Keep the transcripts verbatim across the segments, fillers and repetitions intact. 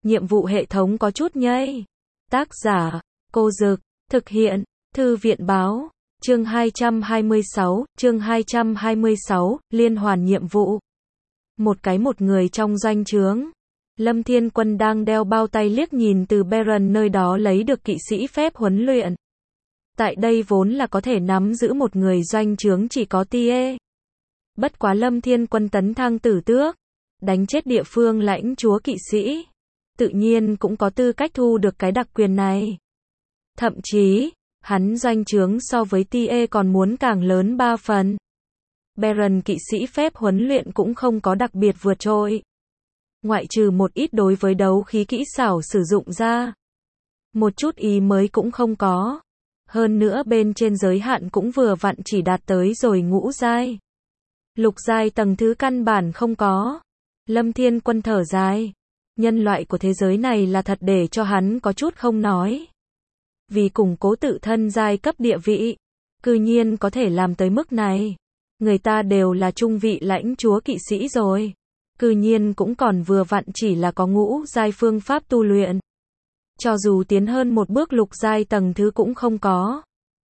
nhiệm vụ hệ thống có chút nhây. Tác giả, Cô Dực, thực hiện, Thư viện Báo, chương hai trăm hai mươi sáu, chương hai trăm hai mươi sáu, liên hoàn nhiệm vụ. Một cái một người trong doanh trướng. Lâm Thiên Quân đang đeo bao tay liếc nhìn từ Baron nơi đó lấy được kỵ sĩ phép huấn luyện. Tại đây vốn là có thể nắm giữ một người doanh trướng chỉ có Tie. Bất quá Lâm Thiên Quân tấn thăng tử tước, đánh chết địa phương lãnh chúa kỵ sĩ. Tự nhiên cũng có tư cách thu được cái đặc quyền này. Thậm chí, hắn doanh trướng so với Tie còn muốn càng lớn ba phần. Baron kỵ sĩ phép huấn luyện cũng không có đặc biệt vượt trội. Ngoại trừ một ít đối với đấu khí kỹ xảo sử dụng ra. Một chút ý mới cũng không có. Hơn nữa bên trên giới hạn cũng vừa vặn chỉ đạt tới rồi ngũ giai. Lục giai tầng thứ căn bản không có. Lâm Thiên Quân thở dài. Nhân loại của thế giới này là thật để cho hắn có chút không nói. Vì củng cố tự thân giai cấp địa vị, cư nhiên có thể làm tới mức này. Người ta đều là trung vị lãnh chúa kỵ sĩ rồi. Cư nhiên cũng còn vừa vặn chỉ là có ngũ giai phương pháp tu luyện. Cho dù tiến hơn một bước lục giai tầng thứ cũng không có.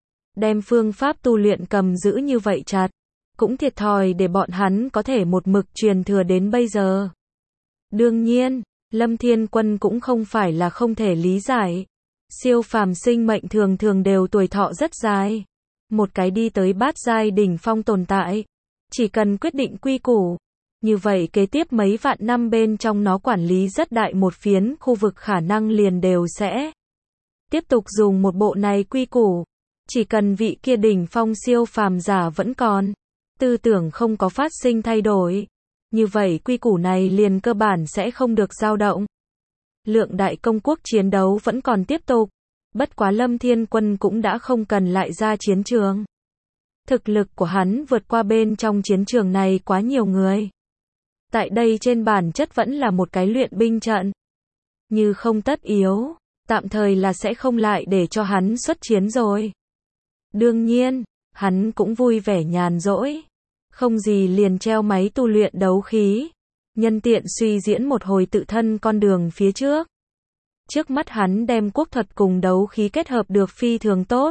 Đem phương pháp tu luyện cầm giữ như vậy chặt. Cũng thiệt thòi để bọn hắn có thể một mực truyền thừa đến bây giờ. Đương nhiên, Lâm Thiên Quân cũng không phải là không thể lý giải. Siêu phàm sinh mệnh thường thường đều tuổi thọ rất dài. Một cái đi tới bát giai đỉnh phong tồn tại. Chỉ cần quyết định quy củ. Như vậy kế tiếp mấy vạn năm bên trong nó quản lý rất đại một phiến khu vực khả năng liền đều sẽ tiếp tục dùng một bộ này quy củ. Chỉ cần vị kia đỉnh phong siêu phàm giả vẫn còn. Tư tưởng không có phát sinh thay đổi. Như vậy quy củ này liền cơ bản sẽ không được dao động. Lượng đại công quốc chiến đấu vẫn còn tiếp tục. Bất quá Lâm Thiên Quân cũng đã không cần lại ra chiến trường. Thực lực của hắn vượt qua bên trong chiến trường này quá nhiều người. Tại đây trên bản chất vẫn là một cái luyện binh trận. Như không tất yếu, tạm thời là sẽ không lại để cho hắn xuất chiến rồi. Đương nhiên, hắn cũng vui vẻ nhàn rỗi. Không gì liền treo máy tu luyện đấu khí. Nhân tiện suy diễn một hồi tự thân con đường phía trước. Trước mắt hắn đem quốc thuật cùng đấu khí kết hợp được phi thường tốt.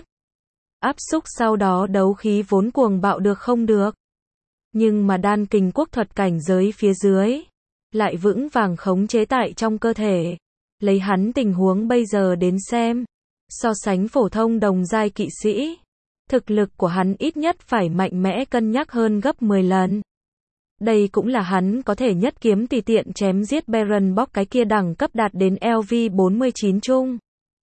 Áp xúc sau đó đấu khí vốn cuồng bạo được không được. Nhưng mà đan kình quốc thuật cảnh giới phía dưới. Lại vững vàng khống chế tại trong cơ thể. Lấy hắn tình huống bây giờ đến xem. So sánh phổ thông đồng giai kỵ sĩ. Thực lực của hắn ít nhất phải mạnh mẽ cân nhắc hơn gấp mười lần. Đây cũng là hắn có thể nhất kiếm tùy tiện chém giết Baron bóc cái kia đẳng cấp đạt đến L V bốn mươi chín chung.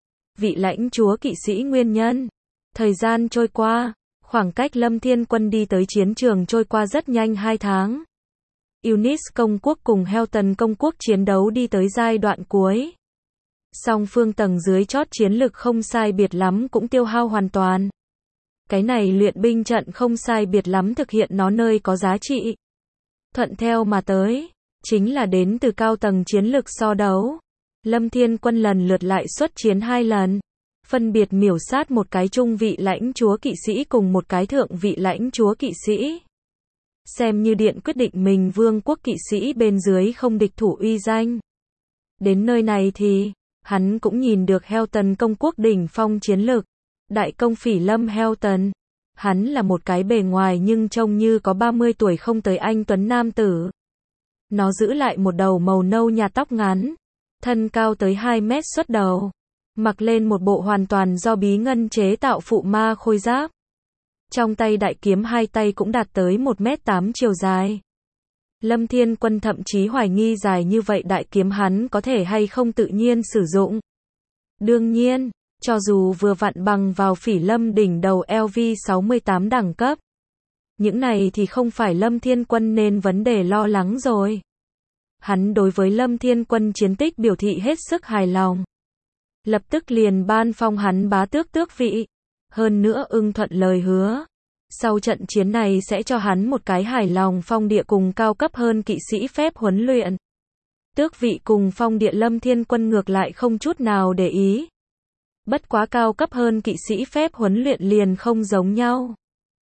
Vị lãnh chúa kỵ sĩ nguyên nhân. Thời gian trôi qua, khoảng cách Lâm Thiên Quân đi tới chiến trường trôi qua rất nhanh hai tháng. Unis công quốc cùng Helton công quốc chiến đấu đi tới giai đoạn cuối. Song phương tầng dưới chót chiến lực không sai biệt lắm cũng tiêu hao hoàn toàn. Cái này luyện binh trận không sai biệt lắm thực hiện nó nơi có giá trị. Thuận theo mà tới, chính là đến từ cao tầng chiến lực so đấu. Lâm Thiên Quân lần lượt lại xuất chiến hai lần. Phân biệt miểu sát một cái trung vị lãnh chúa kỵ sĩ cùng một cái thượng vị lãnh chúa kỵ sĩ. Xem như điện quyết định mình vương quốc kỵ sĩ bên dưới không địch thủ uy danh. Đến nơi này thì, hắn cũng nhìn được Helton công quốc đỉnh phong chiến lực. Đại công phỉ Lâm Helton. Hắn là một cái bề ngoài nhưng trông như có ba mươi tuổi không tới anh tuấn nam tử. Nó giữ lại một đầu màu nâu nhạt tóc ngắn. Thân cao tới hai mét xuất đầu. Mặc lên một bộ hoàn toàn do bí ngân chế tạo phụ ma khôi giáp. Trong tay đại kiếm hai tay cũng đạt tới một mét tám chiều dài. Lâm Thiên Quân thậm chí hoài nghi dài như vậy đại kiếm hắn có thể hay không tự nhiên sử dụng. Đương nhiên, cho dù vừa vặn bằng vào phỉ lâm đỉnh đầu L V sáu mươi tám đẳng cấp. Những này thì không phải Lâm Thiên Quân nên vấn đề lo lắng rồi. Hắn đối với Lâm Thiên Quân chiến tích biểu thị hết sức hài lòng. Lập tức liền ban phong hắn bá tước tước vị. Hơn nữa ưng thuận lời hứa. Sau trận chiến này sẽ cho hắn một cái hài lòng phong địa cùng cao cấp hơn kỵ sĩ phép huấn luyện. Tước vị cùng phong địa Lâm Thiên Quân ngược lại không chút nào để ý. Bất quá cao cấp hơn kỵ sĩ phép huấn luyện liền không giống nhau.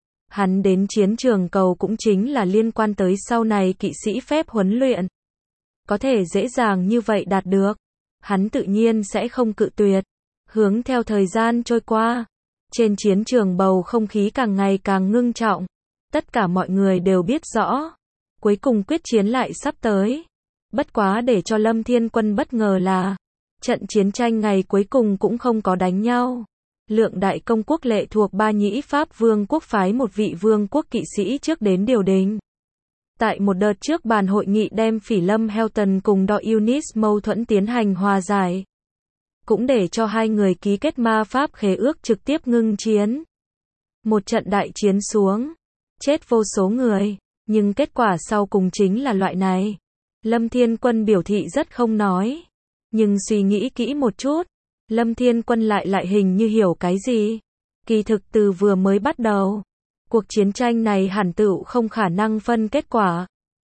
Hắn đến chiến trường cầu cũng chính là liên quan tới sau này kỵ sĩ phép huấn luyện. Có thể dễ dàng như vậy đạt được. hắn tự nhiên sẽ không cự tuyệt. Hướng theo thời gian trôi qua, trên chiến trường bầu không khí càng ngày càng ngưng trọng. Tất cả mọi người đều biết rõ, cuối cùng quyết chiến lại sắp tới. Bất quá để cho Lâm Thiên Quân bất ngờ là, trận chiến tranh ngày cuối cùng cũng không có đánh nhau. Lượng Đại Công quốc lệ thuộc Ba Nhĩ Pháp Vương quốc phái một vị vương quốc kỵ sĩ trước đến điều đình. Tại một đợt trước bàn hội nghị đem Phỉ Lâm Helton cùng Đọ Eunice mâu thuẫn tiến hành hòa giải. Cũng để cho hai người ký kết ma pháp khế ước trực tiếp ngưng chiến. Một trận đại chiến xuống, chết vô số người, nhưng kết quả sau cùng chính là loại này. Lâm Thiên Quân biểu thị rất không nói, nhưng suy nghĩ kỹ một chút, Lâm Thiên Quân lại lại hình như hiểu cái gì. Kỳ thực từ vừa mới bắt đầu, cuộc chiến tranh này hẳn tựu không khả năng phân kết quả.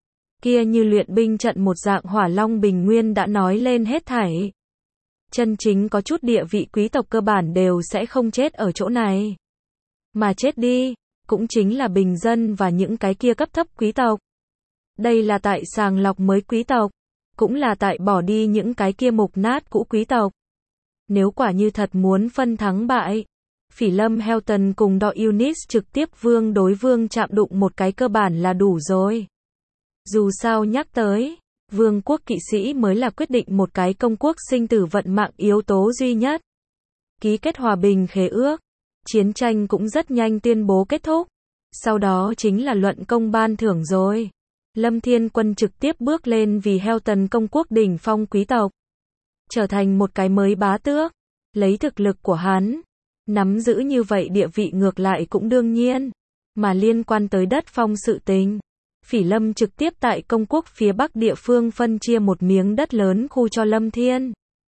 Kia như luyện binh trận một dạng Hỏa Long Bình Nguyên đã nói lên hết thảy. Chân chính có chút địa vị quý tộc cơ bản đều sẽ không chết ở chỗ này. Mà chết đi, cũng chính là bình dân và những cái kia cấp thấp quý tộc. Đây là tại sàng lọc mới quý tộc, cũng là tại bỏ đi những cái kia mục nát cũ quý tộc. Nếu quả như thật muốn phân thắng bại, Phỉ Lâm Helton cùng Đọ Eunice trực tiếp vương đối vương chạm đụng một cái cơ bản là đủ rồi. Dù sao nhắc tới, vương quốc kỵ sĩ mới là quyết định một cái công quốc sinh tử vận mạng yếu tố duy nhất. Ký kết hòa bình khế ước, chiến tranh cũng rất nhanh tuyên bố kết thúc. Sau đó chính là luận công ban thưởng rồi. Lâm Thiên Quân trực tiếp bước lên vì Helton công quốc đỉnh phong quý tộc, trở thành một cái mới bá tước. Lấy thực lực của hắn, nắm giữ như vậy địa vị ngược lại cũng đương nhiên. Mà liên quan tới đất phong sự tình, Phỉ Lâm trực tiếp tại công quốc phía bắc địa phương phân chia một miếng đất lớn khu cho Lâm Thiên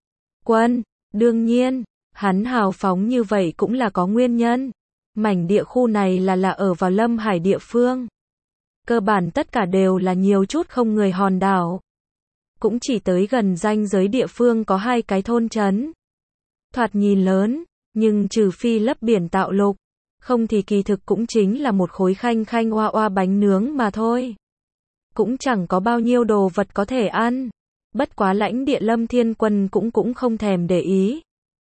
Quân. Đương nhiên, hắn hào phóng như vậy cũng là có nguyên nhân. Mảnh địa khu này là là ở vào Lâm Hải địa phương. Cơ bản tất cả đều là nhiều chút không người hòn đảo. Cũng chỉ tới gần ranh giới địa phương có hai cái thôn trấn. Thoạt nhìn lớn, nhưng trừ phi lấp biển tạo lục, không thì kỳ thực cũng chính là một khối khanh khanh oa oa bánh nướng mà thôi. Cũng chẳng có bao nhiêu đồ vật có thể ăn. Bất quá lãnh địa Lâm Thiên Quân cũng cũng không thèm để ý.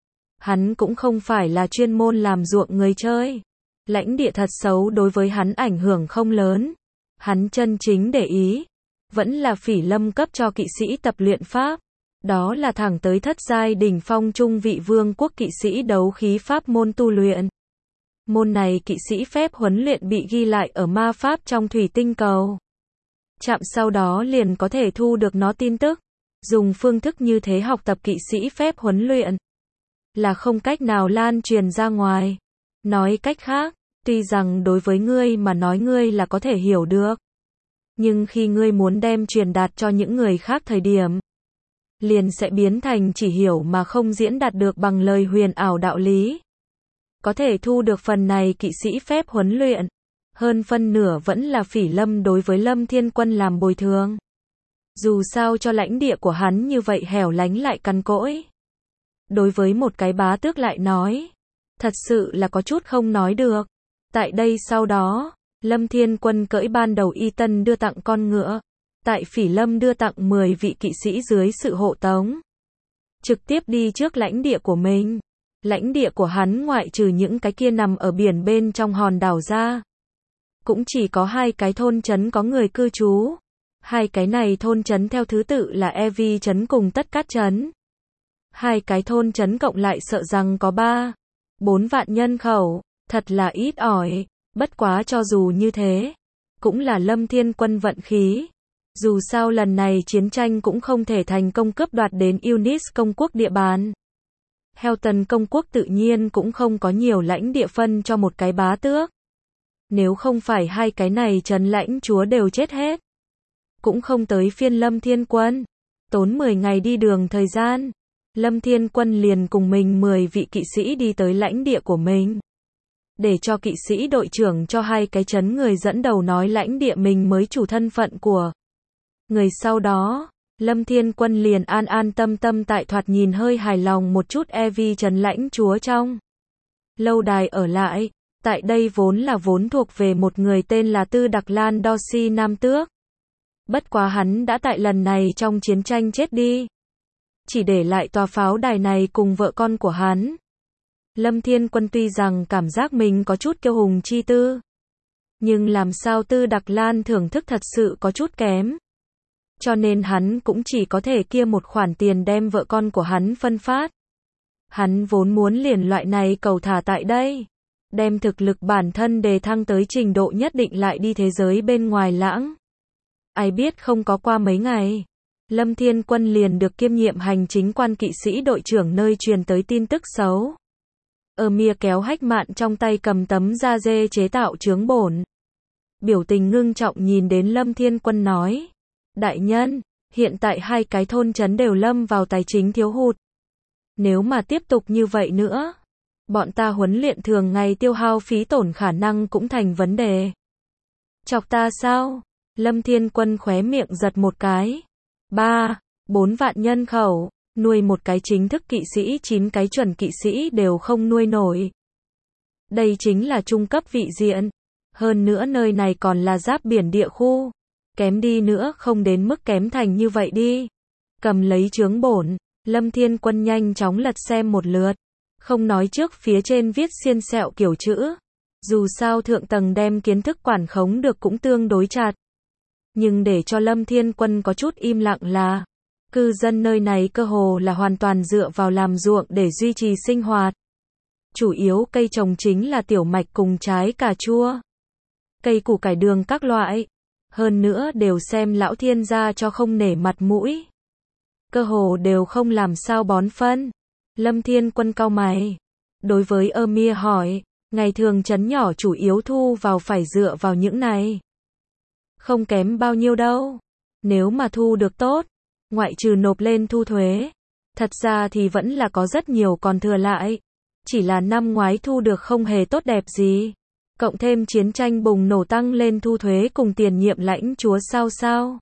Hắn cũng không phải là chuyên môn làm ruộng người chơi. Lãnh địa thật xấu đối với hắn ảnh hưởng không lớn. Hắn chân chính để ý, vẫn là Phỉ Lâm cấp cho kỵ sĩ tập luyện pháp. Đó là thẳng tới thất giai đỉnh phong trung vị vương quốc kỵ sĩ đấu khí pháp môn tu luyện. Môn này kỵ sĩ phép huấn luyện bị ghi lại ở ma pháp trong thủy tinh cầu. Chạm sau đó liền có thể thu được nó tin tức. Dùng phương thức như thế học tập kỵ sĩ phép huấn luyện là không cách nào lan truyền ra ngoài. Nói cách khác, tuy rằng đối với ngươi mà nói ngươi là có thể hiểu được, nhưng khi ngươi muốn đem truyền đạt cho những người khác thời điểm, liền sẽ biến thành chỉ hiểu mà không diễn đạt được bằng lời huyền ảo đạo lý. Có thể thu được phần này kỵ sĩ phép huấn luyện, hơn phân nửa vẫn là Phỉ Lâm đối với Lâm Thiên Quân làm bồi thường. Dù sao cho lãnh địa của hắn như vậy hẻo lánh lại cằn cỗi. Đối với một cái bá tước lại nói, thật sự là có chút không nói được. Tại đây sau đó, Lâm Thiên Quân cưỡi ban đầu y tân đưa tặng con ngựa. Tại Phỉ Lâm đưa tặng mười vị kỵ sĩ dưới sự hộ tống. Trực tiếp đi trước lãnh địa của mình. Lãnh địa của hắn ngoại trừ những cái kia nằm ở biển bên trong hòn đảo ra, cũng chỉ có hai cái thôn trấn có người cư trú. Hai cái này thôn trấn theo thứ tự là Evi trấn cùng Tất Cát trấn. Hai cái thôn trấn cộng lại sợ rằng có ba, bốn vạn nhân khẩu, thật là ít ỏi. Bất quá cho dù như thế, cũng là Lâm Thiên Quân vận khí. Dù sao lần này chiến tranh cũng không thể thành công cướp đoạt đến Eunice công quốc địa bàn. Helton công quốc tự nhiên cũng không có nhiều lãnh địa phân cho một cái bá tước. Nếu không phải hai cái này trấn lãnh chúa đều chết hết, cũng không tới phiên Lâm Thiên Quân. Tốn mười ngày đi đường thời gian, Lâm Thiên Quân liền cùng mình mười vị kỵ sĩ đi tới lãnh địa của mình. Để cho kỵ sĩ đội trưởng cho hai cái trấn người dẫn đầu nói lãnh địa mình mới chủ thân phận của người. Sau đó, Lâm Thiên Quân liền an an tâm tâm tại thoạt nhìn hơi hài lòng một chút Evi trấn lãnh chúa trong lâu đài ở lại. Tại đây vốn là vốn thuộc về một người tên là Tư Đặc Lan Dorsey Nam Tước. Bất quá hắn đã tại lần này trong chiến tranh chết đi. chỉ để lại tòa pháo đài này cùng vợ con của hắn. Lâm Thiên Quân tuy rằng cảm giác mình có chút kiêu hùng chi tư, nhưng làm sao Tư Đặc Lan thưởng thức thật sự có chút kém. Cho nên hắn cũng chỉ có thể kia một khoản tiền đem vợ con của hắn phân phát. Hắn vốn muốn liền loại này cầu thả tại đây, đem thực lực bản thân đề thăng tới trình độ nhất định lại đi thế giới bên ngoài lãng. Ai biết không có qua mấy ngày, Lâm Thiên Quân liền được kiêm nhiệm hành chính quan kỵ sĩ đội trưởng nơi truyền tới tin tức xấu. Amir kéo Hách Mạn trong tay cầm tấm da dê chế tạo chướng bổn. Biểu tình ngưng trọng nhìn đến Lâm Thiên Quân nói. Đại nhân, hiện tại hai cái thôn trấn đều lâm vào tài chính thiếu hụt. Nếu mà tiếp tục như vậy nữa, bọn ta huấn luyện thường ngày tiêu hao phí tổn khả năng cũng thành vấn đề. Chọc ta sao? Lâm Thiên Quân khóe miệng giật một cái. Ba, bốn vạn nhân khẩu, nuôi một cái chính thức kỵ sĩ, chín cái chuẩn kỵ sĩ đều không nuôi nổi. Đây chính là trung cấp vị diện. Hơn nữa nơi này còn là giáp biển địa khu. Kém đi nữa không đến mức kém thành như vậy đi. Cầm lấy chướng bổn, Lâm Thiên Quân nhanh chóng lật xem một lượt. Không nói trước phía trên viết xiên xẹo kiểu chữ. Dù sao thượng tầng đem kiến thức quản khống được cũng tương đối chặt. Nhưng để cho Lâm Thiên Quân có chút im lặng là, cư dân nơi này cơ hồ là hoàn toàn dựa vào làm ruộng để duy trì sinh hoạt. Chủ yếu cây trồng chính là tiểu mạch cùng trái cà chua. Cây củ cải đường các loại. Hơn nữa đều xem lão thiên gia cho không nể mặt mũi. Cơ hồ đều không làm sao bón phân. Lâm Thiên Quân cau mày. Đối với Amir hỏi, ngày thường trấn nhỏ chủ yếu thu vào phải dựa vào những này. Không kém bao nhiêu đâu. Nếu mà thu được tốt, ngoại trừ nộp lên thu thuế, thật ra thì vẫn là có rất nhiều còn thừa lại. Chỉ là năm ngoái thu được không hề tốt đẹp gì. Cộng thêm chiến tranh bùng nổ tăng lên thu thuế cùng tiền nhiệm lãnh chúa sao sao.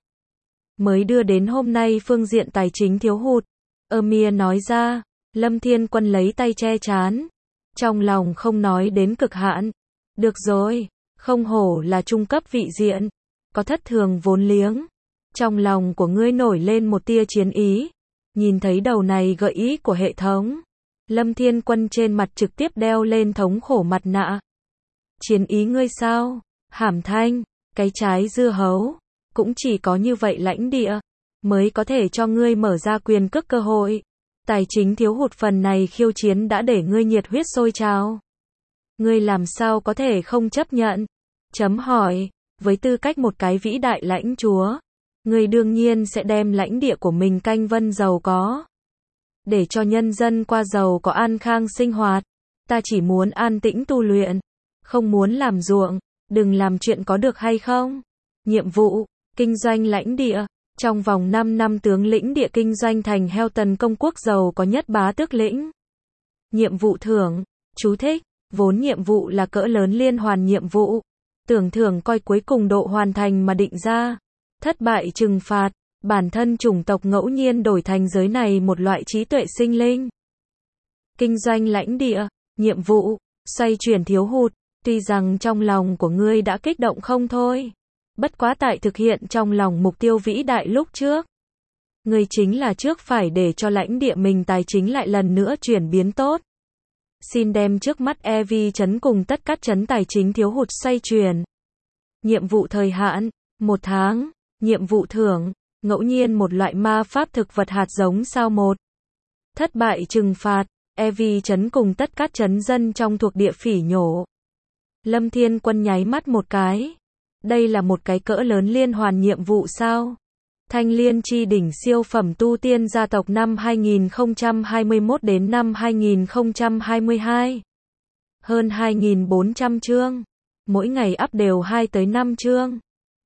Mới đưa đến hôm nay phương diện tài chính thiếu hụt. Amir nói ra, Lâm Thiên Quân lấy tay che chán. Trong lòng không nói đến cực hạn. Được rồi, không hổ là trung cấp vị diện. Có thất thường vốn liếng. Trong lòng của ngươi nổi lên một tia chiến ý. Nhìn thấy đầu này gợi ý của hệ thống. Lâm Thiên Quân trên mặt trực tiếp đeo lên thống khổ mặt nạ. Chiến ý ngươi sao? Hàm Thanh, cái trái dưa hấu. Cũng chỉ có như vậy lãnh địa. Mới có thể cho ngươi mở ra quyền cước cơ hội. Tài chính thiếu hụt phần này khiêu chiến đã để ngươi nhiệt huyết sôi trào. Ngươi làm sao có thể không chấp nhận? Chấm hỏi, với tư cách một cái vĩ đại lãnh chúa, ngươi đương nhiên sẽ đem lãnh địa của mình canh vân giàu có. Để cho nhân dân qua giàu có an khang sinh hoạt. Ta chỉ muốn an tĩnh tu luyện. Không muốn làm ruộng, đừng làm chuyện có được hay không? Nhiệm vụ, kinh doanh lãnh địa. Trong vòng năm năm tướng lĩnh địa kinh doanh thành Helton công quốc giàu có nhất bá tước lĩnh. Nhiệm vụ thưởng, chú thích, vốn nhiệm vụ là cỡ lớn liên hoàn nhiệm vụ. Tưởng thưởng coi cuối cùng độ hoàn thành mà định ra. Thất bại trừng phạt, bản thân chủng tộc ngẫu nhiên đổi thành giới này một loại trí tuệ sinh linh. Kinh doanh lãnh địa, nhiệm vụ, xoay chuyển thiếu hụt. Tuy rằng trong lòng của ngươi đã kích động không thôi. Bất quá tại thực hiện trong lòng mục tiêu vĩ đại lúc trước. Ngươi chính là trước phải để cho lãnh địa mình tài chính lại lần nữa chuyển biến tốt. Xin đem trước mắt e vê chấn cùng tất các chấn tài chính thiếu hụt xoay chuyển. Nhiệm vụ thời hạn, một tháng. Nhiệm vụ thưởng, ngẫu nhiên một loại ma pháp thực vật hạt giống sao một. Thất bại trừng phạt, e vê chấn cùng tất các chấn dân trong thuộc địa phỉ nhổ. Lâm Thiên Quân nháy mắt một cái. Đây là một cái cỡ lớn liên hoàn nhiệm vụ sao? Thanh Liên chi đỉnh siêu phẩm tu tiên gia tộc năm hai nghìn không trăm hai mươi mốt đến năm hai nghìn không trăm hai mươi hai. Hơn hai nghìn bốn trăm chương. Mỗi ngày up đều hai tới năm chương.